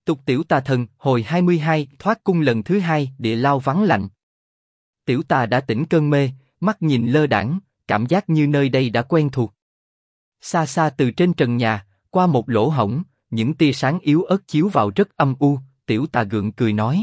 Tục tiểu tà thần, hồi 22, thoát cung lần thứ 2, địa lao vắng lạnh. Tiểu tà đã tỉnh cơn mê, mắt nhìn lơ đãng, cảm giác như nơi đây đã quen thuộc. Xa xa từ trên trần nhà, qua một lỗ hổng, những tia sáng yếu ớt chiếu vào rất âm u, tiểu tà gượng cười nói.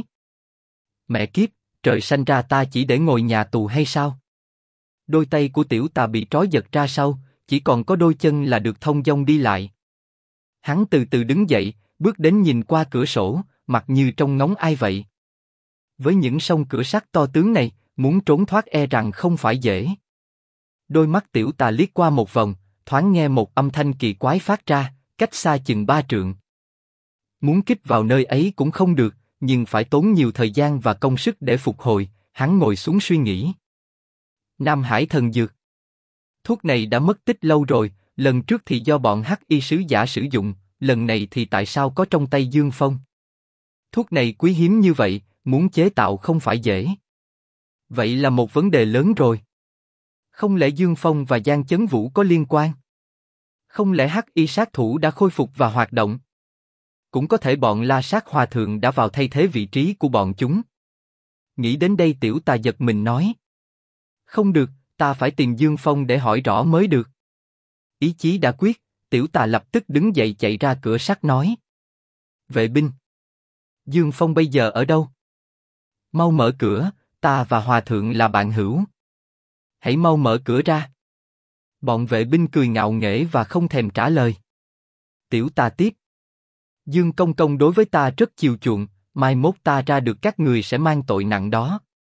Mẹ kiếp, trời sanh ra ta chỉ để ngồi nhà tù hay sao? Đôi tay của tiểu tà bị trói giật ra sau, chỉ còn có đôi chân là được thông dong đi lại. Hắn từ từ đứng dậy, bước đến nhìn qua cửa sổ, mặt như trông ngóng ai vậy. Với những song cửa sắt to tướng này, muốn trốn thoát e rằng không phải dễ. Đôi mắt tiểu tà liếc qua một vòng, thoáng nghe một âm thanh kỳ quái phát ra, cách xa chừng 3 trượng. Muốn kích vào nơi ấy cũng không được, nhưng phải tốn nhiều thời gian và công sức để phục hồi, hắn ngồi xuống suy nghĩ. Nam Hải thần dược. Thuốc này đã mất tích lâu rồi, lần trước thì do bọn Hắc Y sứ giả sử dụng, lần này thì tại sao có trong tay Dương Phong? Thuốc này quý hiếm như vậy, muốn chế tạo không phải dễ. Vậy là một vấn đề lớn rồi. Không lẽ Dương Phong và Giang Chấn Vũ có liên quan? Không lẽ Hắc Y sát thủ đã khôi phục và hoạt động? Cũng có thể bọn La Sát Hòa Thượng đã vào thay thế vị trí của bọn chúng. Nghĩ đến đây tiểu tà giật mình nói. Không được, ta phải tìm Dương Phong để hỏi rõ mới được. Ý chí đã quyết, tiểu tà lập tức đứng dậy chạy ra cửa sắt nói. Vệ binh. Dương Phong bây giờ ở đâu? Mau mở cửa, ta và Hòa Thượng là bạn hữu. Hãy mau mở cửa ra. Bọn vệ binh cười ngạo nghễ và không thèm trả lời. Tiểu tà tiếp. Dương Công Công đối với ta rất chiều chuộng, mai mốt ta ra được các người sẽ mang tội nặng đó.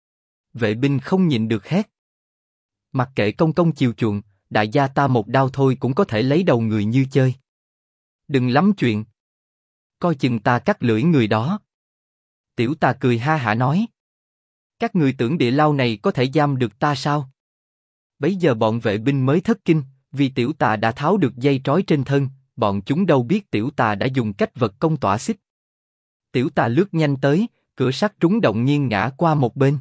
Vệ binh không nhịn được hét. Mặc kệ Công Công chiều chuộng, đại gia ta một đao thôi cũng có thể lấy đầu người như chơi. Đừng lắm chuyện. Coi chừng ta cắt lưỡi người đó. Tiểu tà cười ha hả nói. Các người tưởng địa lao này có thể giam được ta sao? Bấy giờ bọn vệ binh mới thất kinh, vì tiểu tà đã tháo được dây trói trên thân, bọn chúng đâu biết tiểu tà đã dùng cách vật công tỏa xích. Tiểu tà lướt nhanh tới, cửa sắt trúng động nghiêng ngã qua một bên.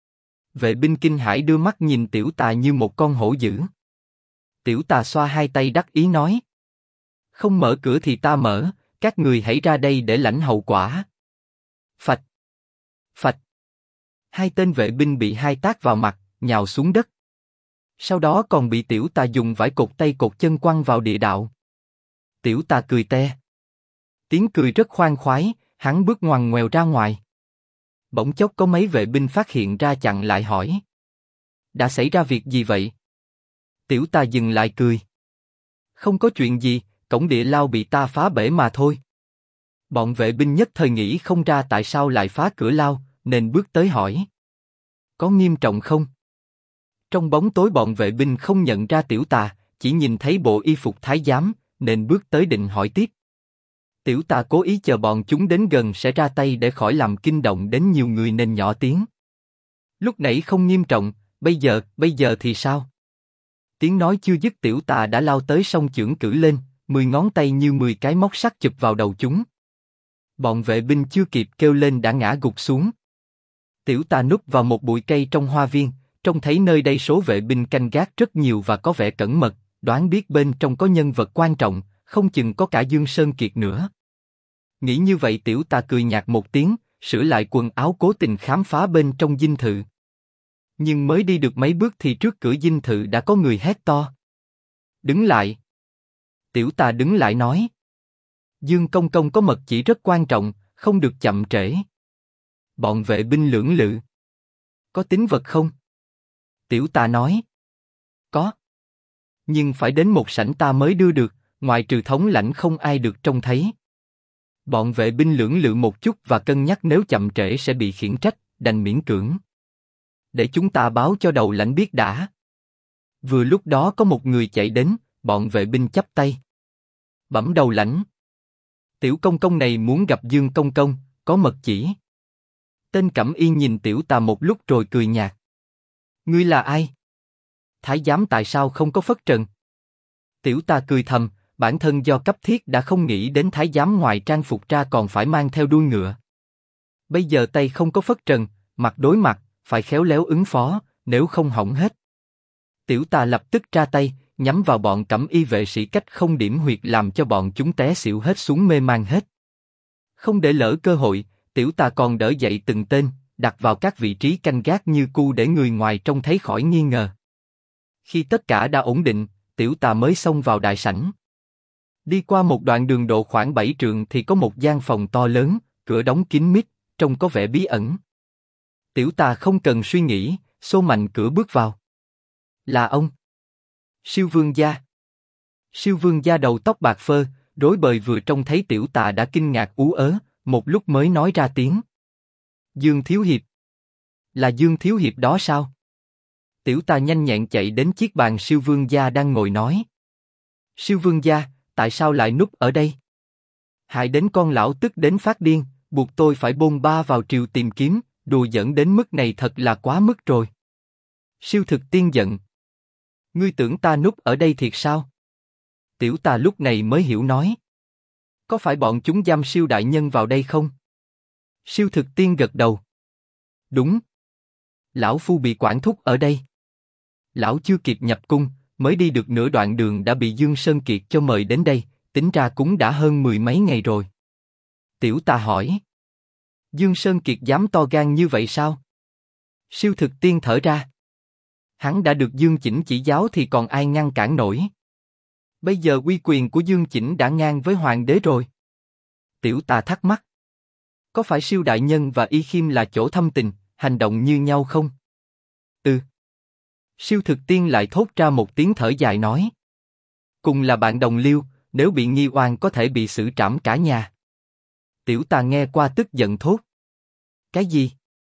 Vệ binh kinh hãi đưa mắt nhìn tiểu tà như một con hổ dữ. Tiểu tà xoa hai tay đắc ý nói. Không mở cửa thì ta mở, các người hãy ra đây để lãnh hậu quả. Phạch! Phạch! Hai tên vệ binh bị hai tát vào mặt, nhào xuống đất. Sau đó còn bị tiểu tà dùng vải cột tay cột chân quăng vào địa đạo. Tiểu tà cười te. Tiếng cười rất khoan khoái, hắn bước ngoằn ngoèo ra ngoài. Bỗng chốc có mấy vệ binh phát hiện ra chặn lại hỏi. Đã xảy ra việc gì vậy? Tiểu tà dừng lại cười. Không có chuyện gì, cổng địa lao bị ta phá bể mà thôi. Bọn vệ binh nhất thời nghĩ không ra tại sao lại phá cửa lao, nên bước tới hỏi. Có nghiêm trọng không? Trong bóng tối bọn vệ binh không nhận ra tiểu tà, chỉ nhìn thấy bộ y phục thái giám, nên bước tới định hỏi tiếp. Tiểu tà cố ý chờ bọn chúng đến gần sẽ ra tay để khỏi làm kinh động đến nhiều người nên nhỏ tiếng. Lúc nãy không nghiêm trọng, bây giờ thì sao? Tiếng nói chưa dứt tiểu tà đã lao tới song chưởng cử lên, 10 ngón tay như 10 cái móc sắt chụp vào đầu chúng. Bọn vệ binh chưa kịp kêu lên đã ngã gục xuống. Tiểu tà núp vào một bụi cây trong hoa viên, trông thấy nơi đây số vệ binh canh gác rất nhiều và có vẻ cẩn mật, đoán biết bên trong có nhân vật quan trọng, không chừng có cả Dương Sơn Kiệt nữa. Nghĩ như vậy tiểu tà cười nhạt một tiếng, sửa lại quần áo cố tình khám phá bên trong dinh thự. Nhưng mới đi được mấy bước thì trước cửa dinh thự đã có người hét to. Đứng lại! Tiểu tà đứng lại nói. Dương Công Công có mật chỉ rất quan trọng, không được chậm trễ. Bọn vệ binh lưỡng lự. Có tín vật không? Tiểu tà nói. Có. Nhưng phải đến một sảnh ta mới đưa được, ngoài trừ thống lãnh không ai được trông thấy. Bọn vệ binh lưỡng lự một chút và cân nhắc nếu chậm trễ sẽ bị khiển trách, đành miễn cưỡng. Để chúng ta báo cho đầu lãnh biết đã. Vừa lúc đó có một người chạy đến, bọn vệ binh chắp tay. Bẩm đầu lãnh. Tiểu công công này muốn gặp Dương Công Công, có mật chỉ. Tên Cẩm Y nhìn tiểu tà một lúc rồi cười nhạt. Ngươi là ai? Thái giám tại sao không có phất trần? Tiểu tà cười thầm, bản thân do cấp thiết đã không nghĩ đến thái giám ngoài trang phục ra còn phải mang theo đuôi ngựa. Bây giờ tay không có phất trần, mặt đối mặt, phải khéo léo ứng phó, nếu không hỏng hết. Tiểu tà lập tức ra tay, nhắm vào bọn Cẩm Y vệ sĩ cách không điểm huyệt làm cho bọn chúng té xỉu hết xuống mê man hết. Không để lỡ cơ hội, tiểu tà còn đỡ dậy từng tên, đặt vào các vị trí canh gác như cu để người ngoài trông thấy khỏi nghi ngờ. Khi tất cả đã ổn định, tiểu tà mới xông vào đại sảnh. Đi qua một đoạn đường độ khoảng 7 trượng thì có một gian phòng to lớn, cửa đóng kín mít, trông có vẻ bí ẩn. Tiểu tà không cần suy nghĩ, xô mạnh cửa bước vào. Là ông. Siêu vương gia. Siêu vương gia đầu tóc bạc phơ, rối bời vừa trông thấy tiểu tà đã kinh ngạc ú ớ, một lúc mới nói ra tiếng. Dương Thiếu Hiệp. Là Dương Thiếu Hiệp đó sao? Tiểu tà nhanh nhẹn chạy đến chiếc bàn siêu vương gia đang ngồi nói. Siêu vương gia, tại sao lại núp ở đây? Hại đến con lão tức đến phát điên, buộc tôi phải bôn ba vào triều tìm kiếm, đùa giỡn đến mức này thật là quá mức rồi. Siêu thực tiên giận. Ngươi tưởng ta núp ở đây thiệt sao? Tiểu tà lúc này mới hiểu nói. Có phải bọn chúng giam siêu đại nhân vào đây không? Siêu thực tiên gật đầu. Đúng. Lão phu bị quản thúc ở đây. Lão chưa kịp nhập cung, mới đi được nửa đoạn đường đã bị Dương Sơn Kiệt cho mời đến đây, tính ra cũng đã hơn 10 mấy ngày rồi. Tiểu tà hỏi. Dương Sơn Kiệt dám to gan như vậy sao? Siêu thực tiên thở ra. Hắn đã được Dương Chỉnh chỉ giáo thì còn ai ngăn cản nổi. Bây giờ uy quyền của Dương Chỉnh đã ngang với hoàng đế rồi. Tiểu tà thắc mắc. Có phải siêu đại nhân và Y Khiêm là chỗ thâm tình, hành động như nhau không? Ừ. Siêu thực tiên lại thốt ra một tiếng thở dài nói. Cùng là bạn đồng liêu, nếu bị nghi oan có thể bị xử trảm cả nhà. Tiểu tà nghe qua tức giận thốt. Cái gì?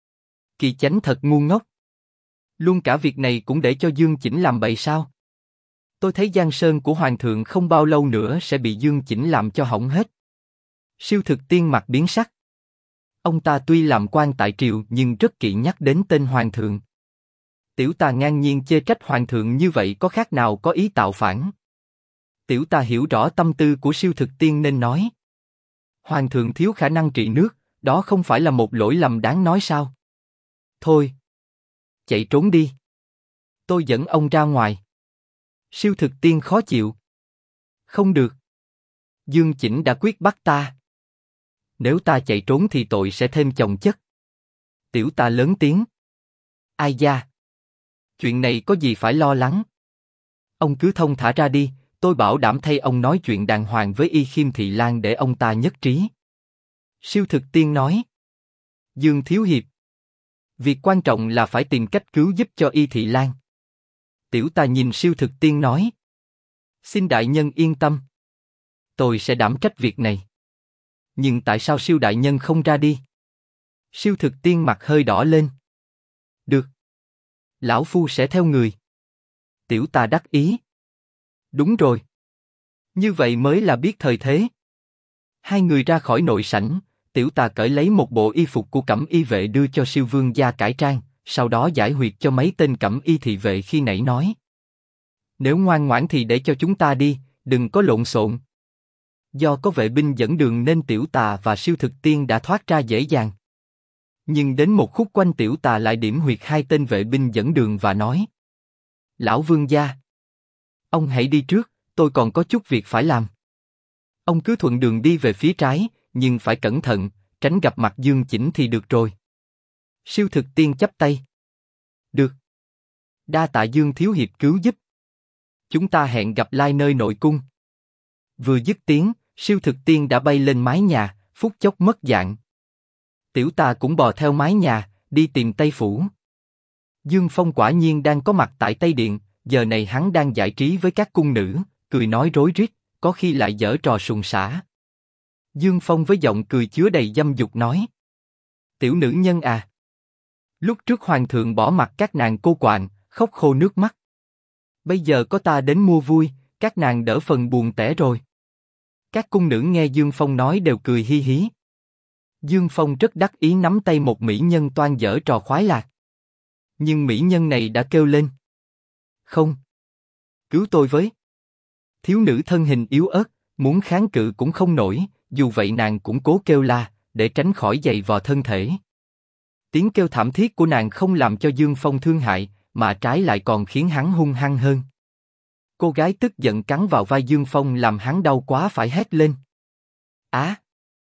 Kỳ chánh thật ngu ngốc. Luôn cả việc này cũng để cho Dương Chỉnh làm bậy sao? Tôi thấy giang sơn của hoàng thượng không bao lâu nữa sẽ bị Dương Chỉnh làm cho hỏng hết. Siêu thực tiên mặt biến sắc. Ông ta tuy làm quan tại triều nhưng rất kỵ nhắc đến tên hoàng thượng. Tiểu tà ngang nhiên chê trách hoàng thượng như vậy có khác nào có ý tạo phản. Tiểu tà hiểu rõ tâm tư của siêu thực tiên nên nói. Hoàng thượng thiếu khả năng trị nước, đó không phải là một lỗi lầm đáng nói sao? Thôi. Chạy trốn đi. Tôi dẫn ông ra ngoài. Siêu thực tiên khó chịu. Không được. Dương Chỉnh đã quyết bắt ta. Nếu ta chạy trốn thì tội sẽ thêm chồng chất. Tiểu tà lớn tiếng. Ai da? Chuyện này có gì phải lo lắng. Ông cứ thông thả ra đi, tôi bảo đảm thay ông nói chuyện đàng hoàng với Y Khiêm Thị Lan để ông ta nhất trí. Siêu thực tiên nói. Dương Thiếu Hiệp. Việc quan trọng là phải tìm cách cứu giúp cho Y Thị Lan. Tiểu tà nhìn siêu thực tiên nói. Xin đại nhân yên tâm. Tôi sẽ đảm trách việc này. Nhưng tại sao siêu đại nhân không ra đi? Siêu thực tiên mặt hơi đỏ lên. Được. Lão phu sẽ theo người. Tiểu tà đắc ý. Đúng rồi. Như vậy mới là biết thời thế. Hai người ra khỏi nội sảnh, tiểu tà cởi lấy một bộ y phục của cẩm y vệ đưa cho siêu vương gia cải trang, sau đó giải huyệt cho mấy tên cẩm y thị vệ khi nãy nói. Nếu ngoan ngoãn thì để cho chúng ta đi, đừng có lộn xộn. Do có vệ binh dẫn đường nên tiểu tà và siêu thực tiên đã thoát ra dễ dàng. Nhưng đến một khúc quanh tiểu tà lại điểm huyệt hai tên vệ binh dẫn đường và nói. Lão vương gia. Ông hãy đi trước, tôi còn có chút việc phải làm. Ông cứ thuận đường đi về phía trái, nhưng phải cẩn thận, tránh gặp mặt Dương Chỉnh thì được rồi. Siêu thực tiên chắp tay. Được. Đa tạ Dương Thiếu Hiệp cứu giúp. Chúng ta hẹn gặp lại nơi nội cung. Vừa dứt tiếng, siêu thực tiên đã bay lên mái nhà, phút chốc mất dạng. Tiểu tà cũng bò theo mái nhà, đi tìm Tây Phủ. Dương Phong quả nhiên đang có mặt tại Tây Điện, giờ này hắn đang giải trí với các cung nữ, cười nói rối rít, có khi lại giở trò sùng sã. Dương Phong với giọng cười chứa đầy dâm dục nói. Tiểu nữ nhân à. Lúc trước hoàng thượng bỏ mặc các nàng cô quạnh, khóc khô nước mắt. Bây giờ có ta đến mua vui, các nàng đỡ phần buồn tẻ rồi. Các cung nữ nghe Dương Phong nói đều cười hi hí. Dương Phong rất đắc ý nắm tay một mỹ nhân toan giở trò khoái lạc. Nhưng mỹ nhân này đã kêu lên. Không. Cứu tôi với. Thiếu nữ thân hình yếu ớt, muốn kháng cự cũng không nổi, dù vậy nàng cũng cố kêu la, để tránh khỏi giày vò thân thể. Tiếng kêu thảm thiết của nàng không làm cho Dương Phong thương hại, mà trái lại còn khiến hắn hung hăng hơn. Cô gái tức giận cắn vào vai Dương Phong làm hắn đau quá phải hét lên. Á!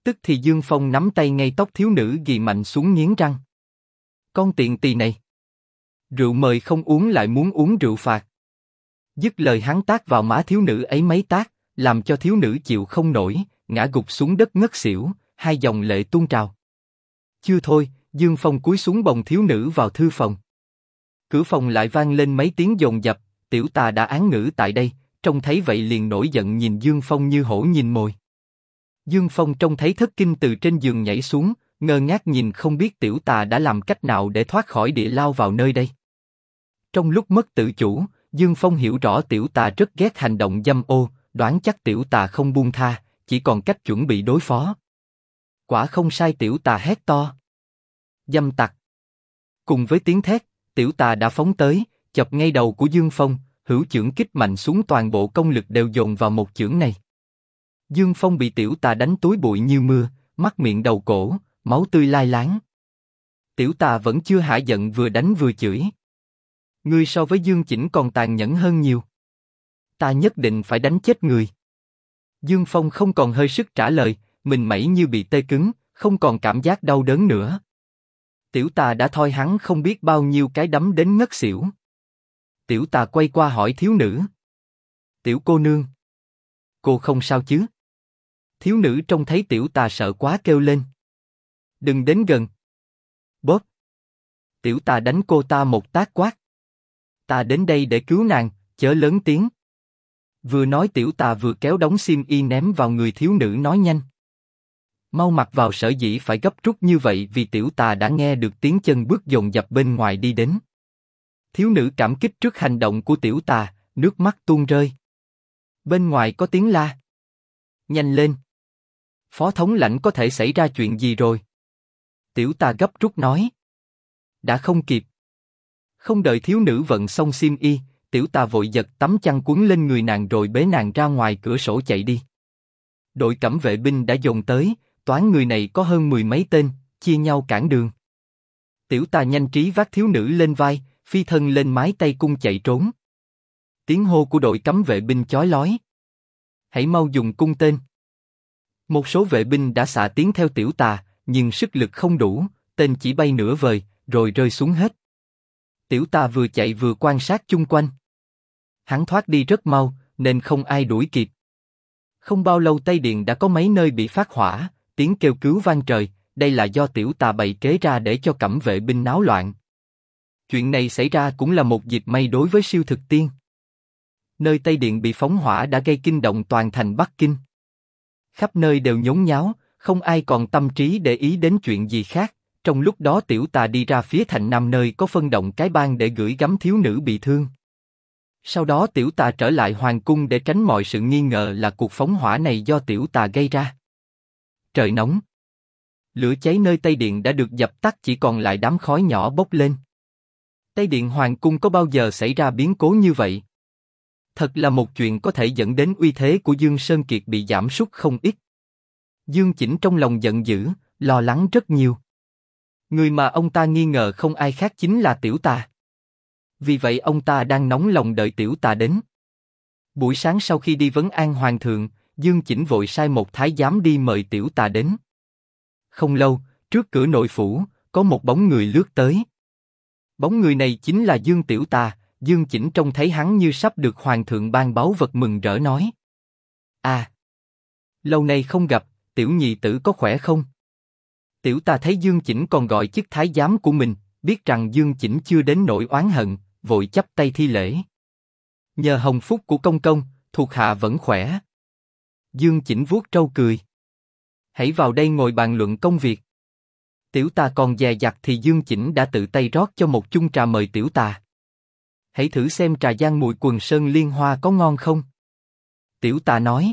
Tức thì Dương Phong nắm tay ngay tóc thiếu nữ ghi mạnh xuống nghiến răng. Con tiện tỳ này. Rượu mời không uống lại muốn uống rượu phạt. Dứt lời hắn tát vào má thiếu nữ ấy mấy tát, làm cho thiếu nữ chịu không nổi, ngã gục xuống đất ngất xỉu, hai dòng lệ tuôn trào. Chưa thôi, Dương Phong cúi xuống bồng thiếu nữ vào thư phòng. Cửa phòng lại vang lên mấy tiếng dồn dập, tiểu tà đã án ngữ tại đây, trông thấy vậy liền nổi giận nhìn Dương Phong như hổ nhìn mồi. Dương Phong trông thấy thất kinh từ trên giường nhảy xuống, ngơ ngác nhìn không biết tiểu tà đã làm cách nào để thoát khỏi địa lao vào nơi đây. Trong lúc mất tự chủ, Dương Phong hiểu rõ tiểu tà rất ghét hành động dâm ô, đoán chắc tiểu tà không buông tha, chỉ còn cách chuẩn bị đối phó. Quả không sai, tiểu tà hét to. Dâm tặc! Cùng với tiếng thét, tiểu tà đã phóng tới, chọc ngay đầu của Dương Phong, hữu chưởng kích mạnh xuống, toàn bộ công lực đều dồn vào một chưởng này. Dương Phong bị tiểu tà đánh túi bụi như mưa, mắt miệng đầu cổ, máu tươi lai láng. Tiểu tà vẫn chưa hả giận, vừa đánh vừa chửi. Ngươi so với Dương Chỉnh còn tàn nhẫn hơn nhiều. Ta nhất định phải đánh chết người. Dương Phong không còn hơi sức trả lời, mình mẩy như bị tê cứng, không còn cảm giác đau đớn nữa. Tiểu tà đã thoi hắn không biết bao nhiêu cái đấm đến ngất xỉu. Tiểu tà quay qua hỏi thiếu nữ. Tiểu cô nương. Cô không sao chứ? Thiếu nữ trông thấy tiểu tà sợ quá kêu lên. Đừng đến gần. Bóp. Tiểu tà đánh cô ta một tát quát. Ta đến đây để cứu nàng, chớ lớn tiếng. Vừa nói tiểu tà vừa kéo đống xiêm y ném vào người thiếu nữ, nói nhanh. Mau mặc vào. Sở dĩ phải gấp rút như vậy vì tiểu tà đã nghe được tiếng chân bước dồn dập bên ngoài đi đến. Thiếu nữ cảm kích trước hành động của tiểu tà, nước mắt tuôn rơi. Bên ngoài có tiếng la. Nhanh lên. Phó thống lãnh có thể xảy ra chuyện gì rồi? Tiểu tà gấp rút nói. Đã không kịp. Không đợi thiếu nữ vận xong xiêm y, tiểu tà vội giật tấm chăn quấn lên người nàng rồi bế nàng ra ngoài cửa sổ chạy đi. Đội cẩm vệ binh đã dồn tới, toán người này có hơn 10 mấy tên, chia nhau cản đường. Tiểu tà nhanh trí vác thiếu nữ lên vai, phi thân lên mái Tây cung chạy trốn. Tiếng hô của đội cấm vệ binh chói lói. Hãy mau dùng cung tên. Một số vệ binh đã xạ tiến theo tiểu tà, nhưng sức lực không đủ, tên chỉ bay nửa vời, rồi rơi xuống hết. Tiểu tà vừa chạy vừa quan sát chung quanh. Hắn thoát đi rất mau, nên không ai đuổi kịp. Không bao lâu Tây Điện đã có mấy nơi bị phát hỏa, tiếng kêu cứu vang trời, đây là do tiểu tà bày kế ra để cho cẩm vệ binh náo loạn. Chuyện này xảy ra cũng là một dịp may đối với Siêu Thực Tiên. Nơi Tây Điện bị phóng hỏa đã gây kinh động toàn thành Bắc Kinh. Khắp nơi đều nhốn nháo, không ai còn tâm trí để ý đến chuyện gì khác. Trong lúc đó tiểu tà đi ra phía thành Nam nơi có phân động cái bang để gửi gắm thiếu nữ bị thương. Sau đó tiểu tà trở lại hoàng cung để tránh mọi sự nghi ngờ là cuộc phóng hỏa này do tiểu tà gây ra. Trời nóng. Lửa cháy nơi Tây Điện đã được dập tắt, chỉ còn lại đám khói nhỏ bốc lên. Tây Điện hoàng cung có bao giờ xảy ra biến cố như vậy? Thật là một chuyện có thể dẫn đến uy thế của Dương Sơn Kiệt bị giảm sút không ít. Dương Chỉnh trong lòng giận dữ, lo lắng rất nhiều. Người mà ông ta nghi ngờ không ai khác chính là tiểu tà. Vì vậy ông ta đang nóng lòng đợi tiểu tà đến. Buổi sáng sau khi đi vấn an hoàng thượng, Dương Chỉnh vội sai một thái giám đi mời tiểu tà đến. Không lâu, trước cửa nội phủ, có một bóng người lướt tới. Bóng người này chính là Dương Tiểu Tà. Dương Chỉnh trông thấy hắn như sắp được hoàng thượng ban báu vật, mừng rỡ nói. À! Lâu nay không gặp, tiểu nhị tử có khỏe không? Tiểu tà thấy Dương Chỉnh còn gọi chức thái giám của mình, biết rằng Dương Chỉnh chưa đến nỗi oán hận, vội chắp tay thi lễ. Nhờ hồng phúc của công công, thuộc hạ vẫn khỏe. Dương Chỉnh vuốt trâu cười. Hãy vào đây ngồi bàn luận công việc. Tiểu tà còn dè dặt thì Dương Chỉnh đã tự tay rót cho một chung trà mời tiểu tà. Hãy thử xem trà Giang Mùi Quần Sơn Liên Hoa có ngon không? Tiểu tà nói.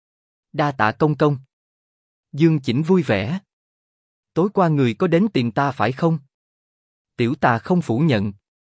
Đa tạ công công. Dương Chỉnh vui vẻ. Tối qua người có đến tìm ta phải không? Tiểu tà không phủ nhận.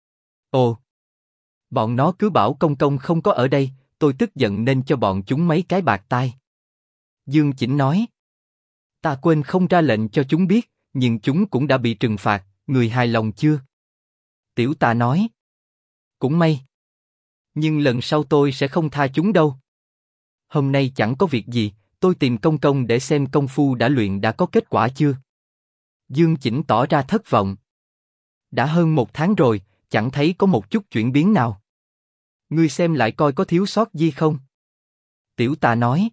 Ồ! Bọn nó cứ bảo công công không có ở đây, tôi tức giận nên cho bọn chúng mấy cái bạc tai. Dương Chỉnh nói. Ta quên không ra lệnh cho chúng biết, nhưng chúng cũng đã bị trừng phạt, người hài lòng chưa? Tiểu tà nói. Cũng may. Nhưng lần sau tôi sẽ không tha chúng đâu. Hôm nay chẳng có việc gì, tôi tìm công công để xem công phu đã luyện đã có kết quả chưa. Dương Chỉnh tỏ ra thất vọng. Đã hơn 1 tháng rồi, chẳng thấy có một chút chuyển biến nào. Ngươi xem lại coi có thiếu sót gì không? Tiểu Tà nói.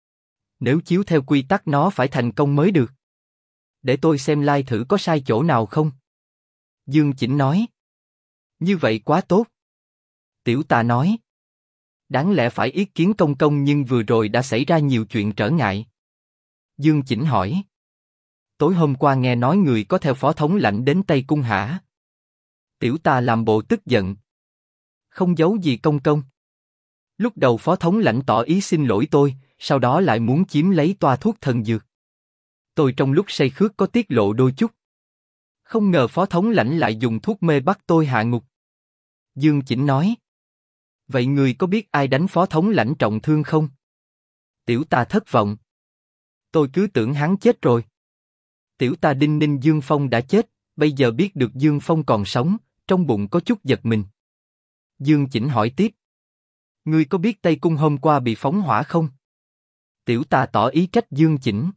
Nếu chiếu theo quy tắc nó phải thành công mới được. Để tôi xem lai thử có sai chỗ nào không? Dương Chỉnh nói. Như vậy quá tốt. Tiểu Tà nói. Đáng lẽ phải ý kiến công công nhưng vừa rồi đã xảy ra nhiều chuyện trở ngại. Dương Chỉnh hỏi. Tối hôm qua nghe nói người có theo phó thống lãnh đến Tây Cung hả? Tiểu Tà làm bộ tức giận. Không giấu gì công công. Lúc đầu phó thống lãnh tỏ ý xin lỗi tôi, sau đó lại muốn chiếm lấy toa thuốc thần dược. Tôi trong lúc say khước có tiết lộ đôi chút. Không ngờ phó thống lãnh lại dùng thuốc mê bắt tôi hạ ngục. Dương Chỉnh nói. Vậy người có biết ai đánh phó thống lãnh trọng thương không? Tiểu Tà thất vọng. Tôi cứ tưởng hắn chết rồi. Tiểu Tà đinh ninh Dương Phong đã chết, bây giờ biết được Dương Phong còn sống, trong bụng có chút giật mình. Dương Chỉnh hỏi tiếp. Ngươi có biết Tây Cung hôm qua bị phóng hỏa không? Tiểu Tà tỏ ý trách Dương Chỉnh.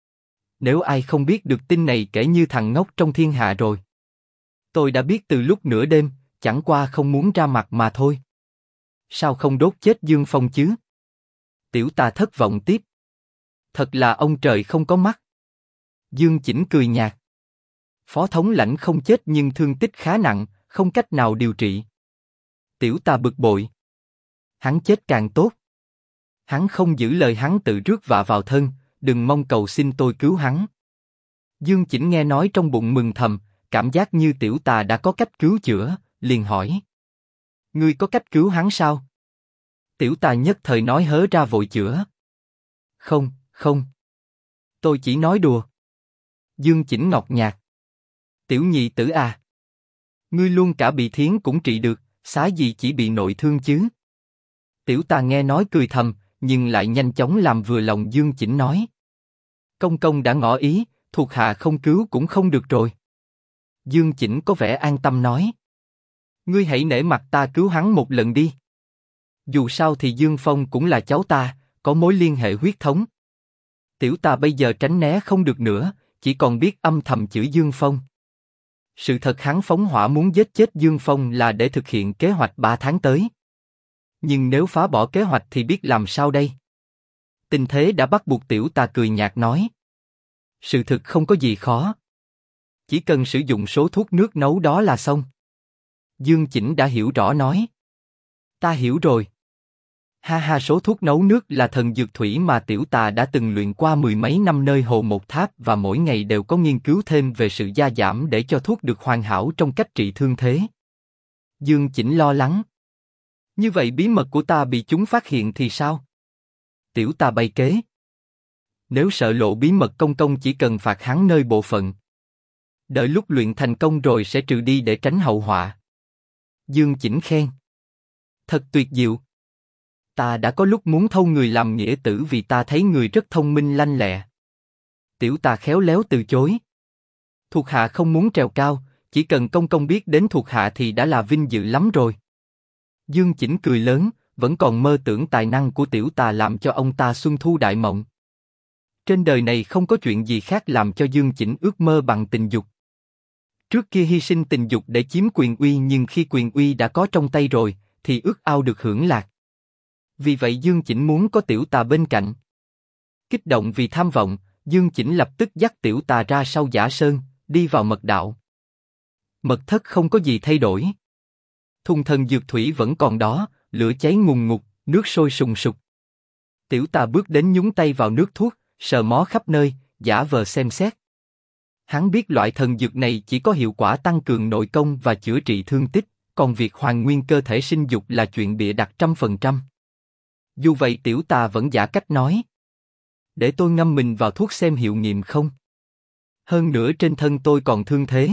Nếu ai không biết được tin này kể như thằng ngốc trong thiên hạ rồi. Tôi đã biết từ lúc nửa đêm, chẳng qua không muốn ra mặt mà thôi. Sao không đốt chết Dương Phong chứ? Tiểu Tà thất vọng tiếp. Thật là ông trời không có mắt. Dương Chỉnh cười nhạt. Phó thống lãnh không chết nhưng thương tích khá nặng, không cách nào điều trị. Tiểu Tà bực bội. Hắn chết càng tốt. Hắn không giữ lời hắn tự rước vạ vào thân, đừng mong cầu xin tôi cứu hắn. Dương Chỉnh nghe nói trong bụng mừng thầm, cảm giác như Tiểu Tà đã có cách cứu chữa, liền hỏi. Ngươi có cách cứu hắn sao? Tiểu Tà nhất thời nói hớ ra vội chữa. Không, không. Tôi chỉ nói đùa. Dương Chỉnh ngọc nhạt. Tiểu nhị tử à. Ngươi luôn cả bị thiến cũng trị được, xá gì chỉ bị nội thương chứ? Tiểu Tà nghe nói cười thầm, nhưng lại nhanh chóng làm vừa lòng Dương Chỉnh nói. Công công đã ngỏ ý, thuộc hạ không cứu cũng không được rồi. Dương Chỉnh có vẻ an tâm nói. Ngươi hãy nể mặt ta cứu hắn một lần đi. Dù sao thì Dương Phong cũng là cháu ta, có mối liên hệ huyết thống. Tiểu Tà bây giờ tránh né không được nữa, chỉ còn biết âm thầm chửi Dương Phong. Sự thật hắn phóng hỏa muốn giết chết Dương Phong là để thực hiện kế hoạch 3 tháng tới. Nhưng nếu phá bỏ kế hoạch thì biết làm sao đây? Tình thế đã bắt buộc Tiểu Tà cười nhạt nói. Sự thực không có gì khó. Chỉ cần sử dụng số thuốc nước nấu đó là xong. Dương Chỉnh đã hiểu rõ nói. Ta hiểu rồi. Ha ha, số thuốc nấu nước là thần dược thủy mà Tiểu Tà đã từng luyện qua 10 mấy năm nơi Hồ Một Tháp và mỗi ngày đều có nghiên cứu thêm về sự gia giảm để cho thuốc được hoàn hảo trong cách trị thương thế. Dương Chỉnh lo lắng. Như vậy bí mật của ta bị chúng phát hiện thì sao? Tiểu Tà bày kế. Nếu sợ lộ bí mật công công chỉ cần phạt hắn nơi bộ phận. Đợi lúc luyện thành công rồi sẽ trừ đi để tránh hậu họa. Dương Chỉnh khen. Thật tuyệt diệu. Ta đã có lúc muốn thâu người làm nghĩa tử vì ta thấy người rất thông minh lanh lẹ. Tiểu Tà khéo léo từ chối. Thuộc hạ không muốn trèo cao, chỉ cần công công biết đến thuộc hạ thì đã là vinh dự lắm rồi. Dương Chỉnh cười lớn, vẫn còn mơ tưởng tài năng của Tiểu Tà làm cho ông ta xuân thu đại mộng. Trên đời này không có chuyện gì khác làm cho Dương Chỉnh ước mơ bằng tình dục. Trước kia hy sinh tình dục để chiếm quyền uy, nhưng khi quyền uy đã có trong tay rồi, thì ước ao được hưởng lạc. Vì vậy Dương Chỉnh muốn có Tiểu Tà bên cạnh. Kích động vì tham vọng, Dương Chỉnh lập tức dắt Tiểu Tà ra sau Giả Sơn, đi vào mật đạo. Mật thất không có gì thay đổi. Thùng thần dược thủy vẫn còn đó, lửa cháy ngùn ngụt, nước sôi sùng sục. Tiểu Tà bước đến nhúng tay vào nước thuốc, sờ mó khắp nơi, giả vờ xem xét. Hắn biết loại thần dược này chỉ có hiệu quả tăng cường nội công và chữa trị thương tích, còn việc hoàn nguyên cơ thể sinh dục là chuyện bịa đặt 100%. Dù vậy Tiểu Tà vẫn giả cách nói. Để tôi ngâm mình vào thuốc xem hiệu nghiệm không? Hơn nữa trên thân tôi còn thương thế.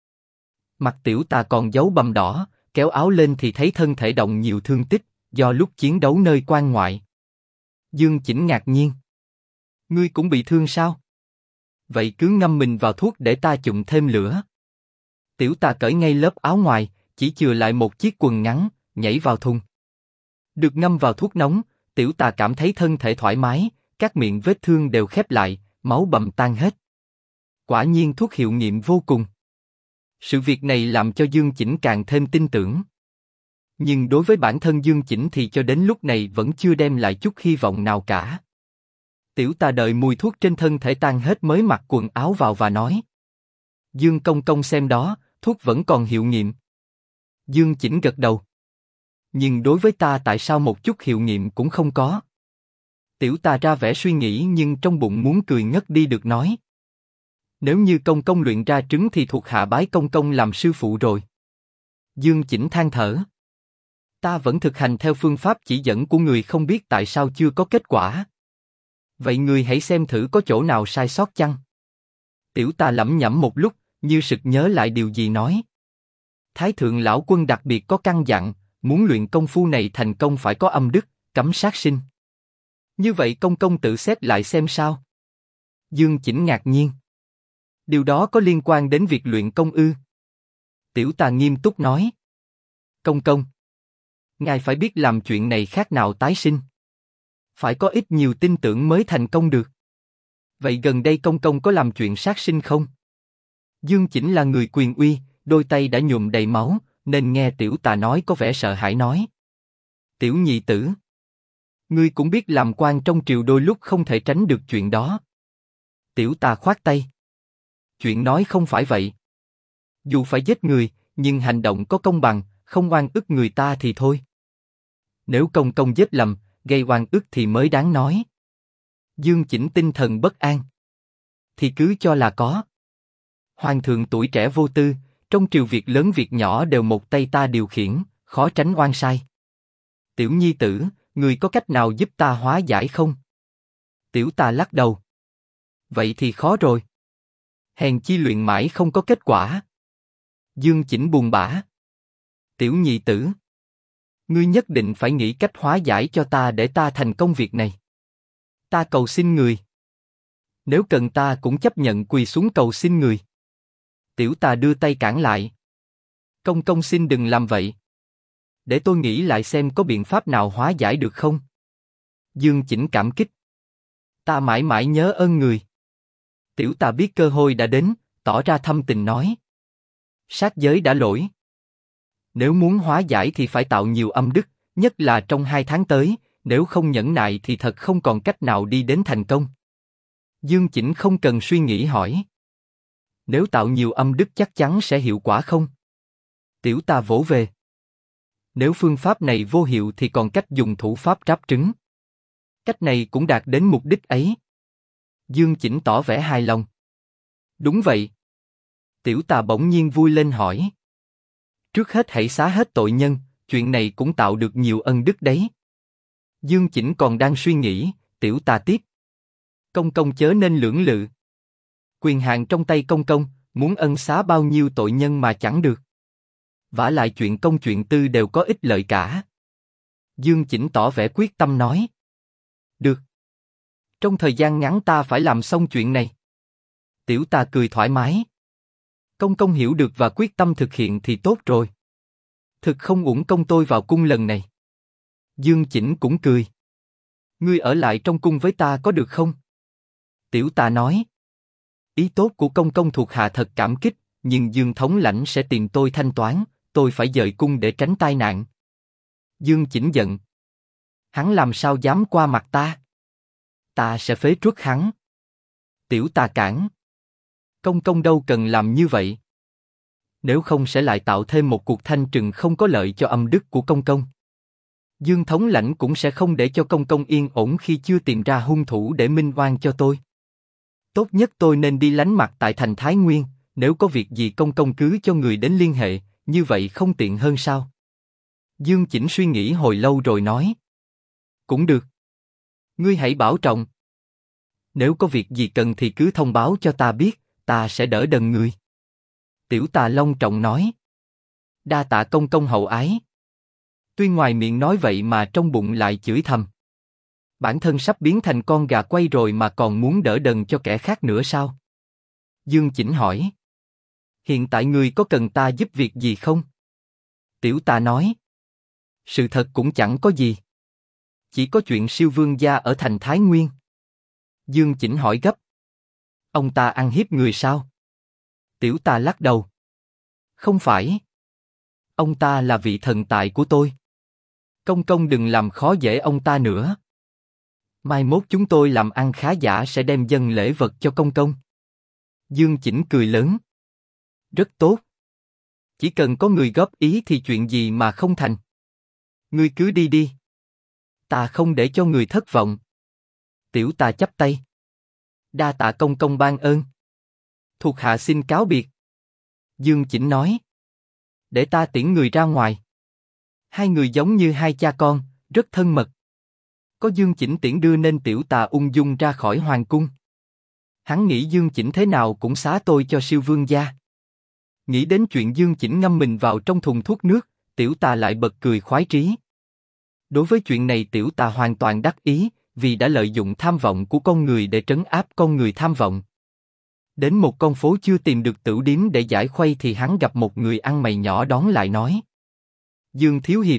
Mặt Tiểu Tà còn dấu bầm đỏ, kéo áo lên thì thấy thân thể động nhiều thương tích, do lúc chiến đấu nơi quan ngoại. Dương Chỉnh ngạc nhiên. Ngươi cũng bị thương sao? Vậy cứ ngâm mình vào thuốc để ta chụm thêm lửa. Tiểu Tà cởi ngay lớp áo ngoài, chỉ chừa lại một chiếc quần ngắn, nhảy vào thùng. Được ngâm vào thuốc nóng, Tiểu Tà cảm thấy thân thể thoải mái, các miệng vết thương đều khép lại, máu bầm tan hết. Quả nhiên thuốc hiệu nghiệm vô cùng. Sự việc này làm cho Dương Chỉnh càng thêm tin tưởng. Nhưng đối với bản thân Dương Chỉnh thì cho đến lúc này vẫn chưa đem lại chút hy vọng nào cả. Tiểu tà đợi mùi thuốc trên thân thể tan hết mới mặc quần áo vào và nói: Dương công công xem đó, thuốc vẫn còn hiệu nghiệm. Dương Chỉnh gật đầu. Nhưng đối với ta tại sao một chút hiệu nghiệm cũng không có? Tiểu tà ra vẻ suy nghĩ nhưng trong bụng muốn cười ngất đi được nói: Nếu như công công luyện ra trứng thì thuộc hạ bái công công làm sư phụ rồi. Dương Chỉnh than thở: Ta vẫn thực hành theo phương pháp chỉ dẫn của người, không biết tại sao chưa có kết quả. Vậy người hãy xem thử có chỗ nào sai sót chăng? Tiểu tà lẩm nhẩm một lúc, như sực nhớ lại điều gì nói: Thái thượng lão quân đặc biệt có căn dặn, muốn luyện công phu này thành công phải có âm đức, cấm sát sinh. Như vậy công công tự xét lại xem sao? Dương Chỉnh ngạc nhiên: Điều đó có liên quan đến việc luyện công ư? Tiểu tà nghiêm túc nói: Công công, ngài phải biết làm chuyện này khác nào tái sinh. Phải có ít nhiều tin tưởng mới thành công được. Vậy gần đây công công có làm chuyện sát sinh không? Dương Chỉnh là người quyền uy, đôi tay đã nhuộm đầy máu, nên nghe tiểu tà nói có vẻ sợ hãi nói: Tiểu nhị tử, ngươi cũng biết làm quan trong triều đôi lúc không thể tránh được chuyện đó. Tiểu tà khoát tay: Chuyện nói không phải vậy. Dù phải giết người, nhưng hành động có công bằng, không oan ức người ta thì thôi. Nếu công công giết lầm, gây oan ức thì mới đáng nói. Dương Chỉnh tinh thần bất an: Thì cứ cho là có. Hoàng thượng tuổi trẻ vô tư, trong triều việc lớn việc nhỏ đều một tay ta điều khiển, khó tránh oan sai. Tiểu nhi tử, người có cách nào giúp ta hóa giải không? Tiểu tà lắc đầu: Vậy thì khó rồi. Hèn chi luyện mãi không có kết quả. Dương Chỉnh buồn bã: Tiểu nhị tử, ngươi nhất định phải nghĩ cách hóa giải cho ta để ta thành công việc này. Ta cầu xin người. Nếu cần ta cũng chấp nhận quỳ xuống cầu xin người. Tiểu tà đưa tay cản lại: Công công xin đừng làm vậy. Để tôi nghĩ lại xem có biện pháp nào hóa giải được không. Dương Chỉnh cảm kích: Ta mãi mãi nhớ ơn người. Tiểu tà biết cơ hội đã đến, tỏ ra thâm tình nói: Sát giới đã lỗi. Nếu muốn hóa giải thì phải tạo nhiều âm đức, nhất là trong 2 tháng tới, nếu không nhẫn nại thì thật không còn cách nào đi đến thành công. Dương Chỉnh không cần suy nghĩ hỏi: Nếu tạo nhiều âm đức chắc chắn sẽ hiệu quả không? Tiểu tà vỗ về: Nếu phương pháp này vô hiệu thì còn cách dùng thủ pháp ráp trứng. Cách này cũng đạt đến mục đích ấy. Dương Chỉnh tỏ vẻ hài lòng: Đúng vậy. Tiểu tà bỗng nhiên vui lên hỏi: Trước hết hãy xá hết tội nhân, chuyện này cũng tạo được nhiều ân đức đấy. Dương Chỉnh còn đang suy nghĩ, tiểu tà tiếp: Công công chớ nên lưỡng lự. Quyền hạn trong tay công công, muốn ân xá bao nhiêu tội nhân mà chẳng được. Vả lại chuyện công chuyện tư đều có ích lợi cả. Dương Chỉnh tỏ vẻ quyết tâm nói: Được. Trong thời gian ngắn ta phải làm xong chuyện này. Tiểu tà cười thoải mái: Công công hiểu được và quyết tâm thực hiện thì tốt rồi. Thực không uổng công tôi vào cung lần này. Dương Chỉnh cũng cười: Ngươi ở lại trong cung với ta có được không? Tiểu tà nói: Ý tốt của công công thuộc hạ thật cảm kích, nhưng Dương thống lãnh sẽ tìm tôi thanh toán, tôi phải dời cung để tránh tai nạn. Dương Chỉnh giận: Hắn làm sao dám qua mặt ta? Ta sẽ phế truất hắn. Tiểu tà cản: Công công đâu cần làm như vậy. Nếu không sẽ lại tạo thêm một cuộc thanh trừng không có lợi cho âm đức của công công. Dương thống lãnh cũng sẽ không để cho công công yên ổn khi chưa tìm ra hung thủ để minh oan cho tôi. Tốt nhất tôi nên đi lánh mặt tại thành Thái Nguyên, nếu có việc gì công công cứ cho người đến liên hệ, như vậy không tiện hơn sao? Dương Chỉnh suy nghĩ hồi lâu rồi nói: Cũng được. Ngươi hãy bảo trọng. Nếu có việc gì cần thì cứ thông báo cho ta biết, ta sẽ đỡ đần người. Tiểu tà long trọng nói: Đa tạ công công hậu ái. Tuy ngoài miệng nói vậy mà trong bụng lại chửi thầm. Bản thân sắp biến thành con gà quay rồi mà còn muốn đỡ đần cho kẻ khác nữa sao? Dương Chỉnh hỏi: Hiện tại người có cần ta giúp việc gì không? Tiểu tà nói: Sự thật cũng chẳng có gì. Chỉ có chuyện siêu vương gia ở thành Thái Nguyên. Dương Chỉnh hỏi gấp. Ông ta ăn hiếp người sao? Tiểu Tà lắc đầu. Không phải. Ông ta là vị thần tài của tôi. Công công đừng làm khó dễ ông ta nữa. Mai mốt chúng tôi làm ăn khá giả sẽ đem dâng lễ vật cho công công. Dương Chỉnh cười lớn. Rất tốt. Chỉ cần có người góp ý thì chuyện gì mà không thành. Ngươi cứ đi đi. Ta không để cho người thất vọng. Tiểu Tà chắp tay. Đa tạ công công ban ơn. Thuộc hạ xin cáo biệt. Dương Chỉnh nói. Để ta tiễn người ra ngoài. Hai người giống như hai cha con, rất thân mật. Có Dương Chỉnh tiễn đưa nên Tiểu Tà ung dung ra khỏi hoàng cung. Hắn nghĩ Dương Chỉnh thế nào cũng xá tôi cho siêu vương gia. Nghĩ đến chuyện Dương Chỉnh ngâm mình vào trong thùng thuốc nước, Tiểu Tà lại bật cười khoái trí. Đối với chuyện này Tiểu Tà hoàn toàn đắc ý, vì đã lợi dụng tham vọng của con người để trấn áp con người tham vọng. Đến một con phố chưa tìm được tửu điếm để giải khuây thì hắn gặp một người ăn mày nhỏ đón lại nói. Dương Thiếu Hiệp.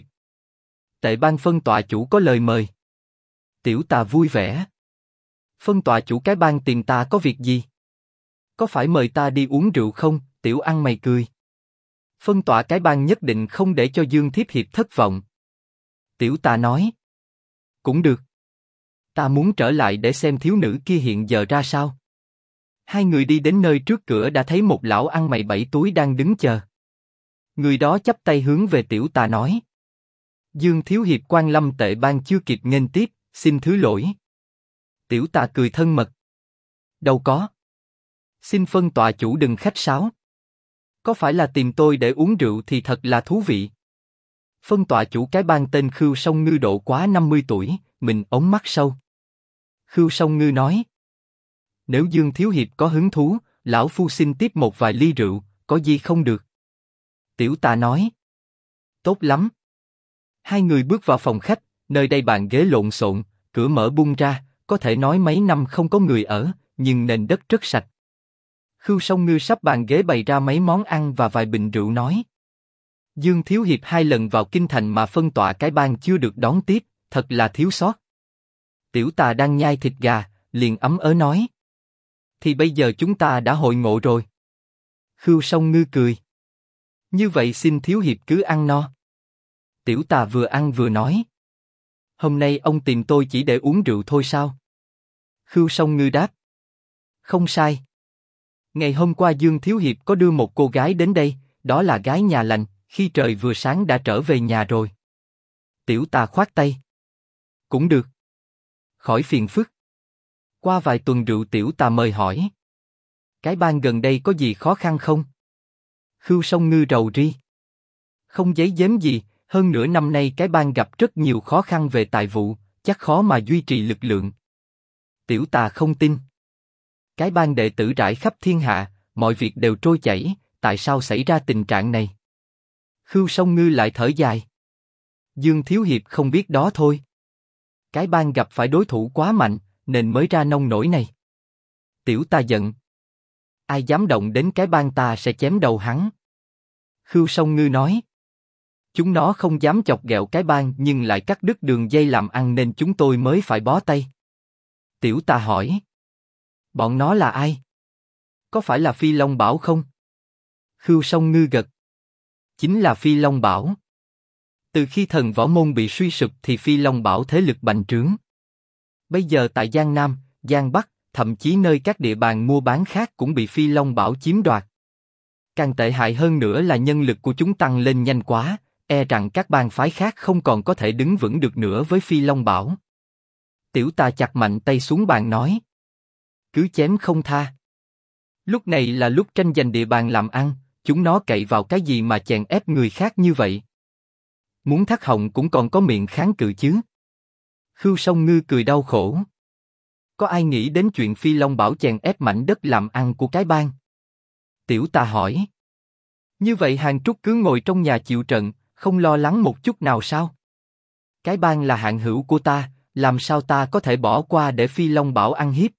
Tệ ban phân tọa chủ có lời mời. Tiểu Tà vui vẻ. Phân tọa chủ cái ban tìm ta có việc gì? Có phải mời ta đi uống rượu không? Tiểu ăn mày cười. Phân tọa cái ban nhất định không để cho Dương Thiếp Hiệp thất vọng. Tiểu Tà nói. Cũng được. Ta muốn trở lại để xem thiếu nữ kia hiện giờ ra sao. Hai người đi đến nơi trước cửa đã thấy một lão ăn mày 7 túi đang đứng chờ. Người đó chắp tay hướng về Tiểu Tà nói. Dương Thiếu Hiệp quan lâm tệ ban chưa kịp nghênh tiếp, xin thứ lỗi. Tiểu Tà cười thân mật. Đâu có. Xin phân tọa chủ đừng khách sáo. Có phải là tìm tôi để uống rượu thì thật là thú vị. Phân tọa chủ cái ban tên Khưu Song Ngư độ quá 50 tuổi, mình ống mắt sâu. Khưu Song Ngư nói. Nếu Dương Thiếu Hiệp có hứng thú, lão phu xin tiếp một vài ly rượu, có gì không được. Tiểu Tà nói. Tốt lắm. Hai người bước vào phòng khách, nơi đây bàn ghế lộn xộn, cửa mở bung ra, có thể nói mấy năm không có người ở, nhưng nền đất rất sạch. Khưu Song Ngư sắp bàn ghế bày ra mấy món ăn và vài bình rượu nói. Dương Thiếu Hiệp 2 lần vào kinh thành mà phân tọa cái ban chưa được đón tiếp, thật là thiếu sót. Tiểu Tà đang nhai thịt gà, liền ấm ớ nói. Thì bây giờ chúng ta đã hội ngộ rồi. Khưu Song Ngư cười. Như vậy xin Thiếu Hiệp cứ ăn no. Tiểu Tà vừa ăn vừa nói. Hôm nay ông tìm tôi chỉ để uống rượu thôi sao? Khưu Song Ngư đáp. Không sai. Ngày hôm qua Dương Thiếu Hiệp có đưa một cô gái đến đây, đó là gái nhà lành, khi trời vừa sáng đã trở về nhà rồi. Tiểu Tà khoát tay. Cũng được. Khỏi phiền phức. Qua vài tuần rượu Tiểu Tà mời hỏi. Cái ban gần đây có gì khó khăn không? Khưu Song Ngư rầu ri. Không giấy giếm gì, hơn nửa năm nay cái ban gặp rất nhiều khó khăn về tài vụ, chắc khó mà duy trì lực lượng. Tiểu Tà không tin. Cái ban đệ tử rải khắp thiên hạ, mọi việc đều trôi chảy, tại sao xảy ra tình trạng này? Khưu Song Ngư lại thở dài. Dương Thiếu Hiệp không biết đó thôi. Cái ban gặp phải đối thủ quá mạnh, nên mới ra nông nổi này. Tiểu Tà giận. Ai dám động đến cái ban ta sẽ chém đầu hắn. Khưu Song Ngư nói. Chúng nó không dám chọc ghẹo cái ban nhưng lại cắt đứt đường dây làm ăn nên chúng tôi mới phải bó tay. Tiểu Tà hỏi. Bọn nó là ai? Có phải là Phi Long Bảo không? Khưu Song Ngư gật. Chính là Phi Long Bảo. Từ khi thần võ môn bị suy sụp thì Phi Long Bảo thế lực bành trướng. Bây giờ tại Giang Nam, Giang Bắc, thậm chí nơi các địa bàn mua bán khác cũng bị Phi Long Bảo chiếm đoạt. Càng tệ hại hơn nữa là nhân lực của chúng tăng lên nhanh quá, e rằng các bang phái khác không còn có thể đứng vững được nữa với Phi Long Bảo. Tiểu Tà chặt mạnh tay xuống bàn nói. Cứ chém không tha. Lúc này là lúc tranh giành địa bàn làm ăn, chúng nó cậy vào cái gì mà chèn ép người khác như vậy? Muốn thắt họng cũng còn có miệng kháng cự chứ. Khưu Song Ngư cười đau khổ. Có ai nghĩ đến chuyện Phi Long Bảo chèn ép mảnh đất làm ăn của cái bang? Tiểu Tà hỏi. Như vậy Hàn Trúc cứ ngồi trong nhà chịu trận, không lo lắng một chút nào sao? Cái bang là hạng hữu của ta, làm sao ta có thể bỏ qua để Phi Long Bảo ăn hiếp?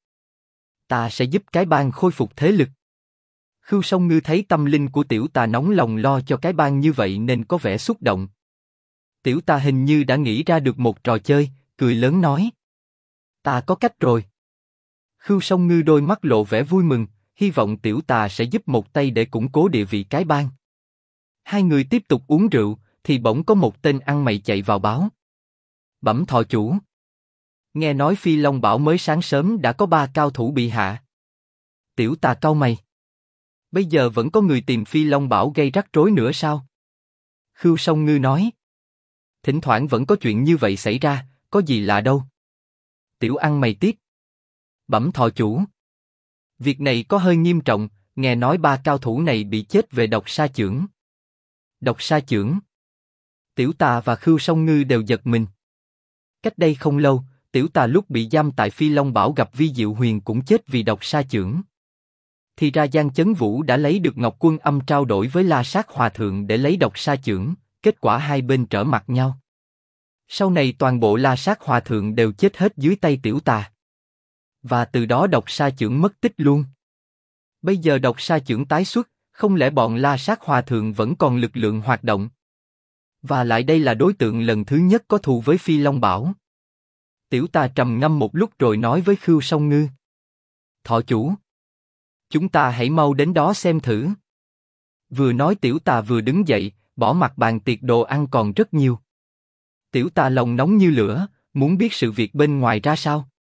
Ta sẽ giúp cái bang khôi phục thế lực. Khưu Song Ngư thấy tâm linh của Tiểu Tà nóng lòng lo cho cái bang như vậy nên có vẻ xúc động. Tiểu Tà hình như đã nghĩ ra được một trò chơi, cười lớn nói. Ta có cách rồi. Khưu Song Ngư đôi mắt lộ vẻ vui mừng, hy vọng tiểu tà sẽ giúp một tay để củng cố địa vị cái bang. Hai người tiếp tục uống rượu, thì bỗng có một tên ăn mày chạy vào báo. Bẩm thọ chủ. Nghe nói Phi Long Bảo mới sáng sớm đã có 3 cao thủ bị hạ. Tiểu tà cau mày. Bây giờ vẫn có người tìm Phi Long Bảo gây rắc rối nữa sao? Khưu Song Ngư nói. Thỉnh thoảng vẫn có chuyện như vậy xảy ra, có gì lạ đâu. Tiểu ăn mày tiếp. Bẩm thọ chủ. Việc này có hơi nghiêm trọng, nghe nói 3 cao thủ này bị chết về độc sa chưởng. Độc sa chưởng. Tiểu tà và Khưu Song Ngư đều giật mình. Cách đây không lâu, tiểu tà lúc bị giam tại Phi Long Bảo gặp Vi Diệu Huyền cũng chết vì độc sa chưởng. Thì ra Giang Chấn Vũ đã lấy được Ngọc Quân Âm trao đổi với La Sát Hòa Thượng để lấy độc sa chưởng, kết quả hai bên trở mặt nhau. Sau này toàn bộ La Sát Hòa Thượng đều chết hết dưới tay tiểu tà. Và từ đó độc sa chưởng mất tích luôn. Bây giờ độc sa chưởng tái xuất, không lẽ bọn La Sát Hòa Thượng vẫn còn lực lượng hoạt động? Và lại đây là đối tượng lần thứ nhất có thù với Phi Long Bảo. Tiểu tà trầm ngâm một lúc rồi nói với Khưu Song Ngư. Thọ chủ. Chúng ta hãy mau đến đó xem thử. Vừa nói tiểu tà vừa đứng dậy, bỏ mặt bàn tiệc đồ ăn còn rất nhiều. Tiểu tà lòng nóng như lửa, muốn biết sự việc bên ngoài ra sao.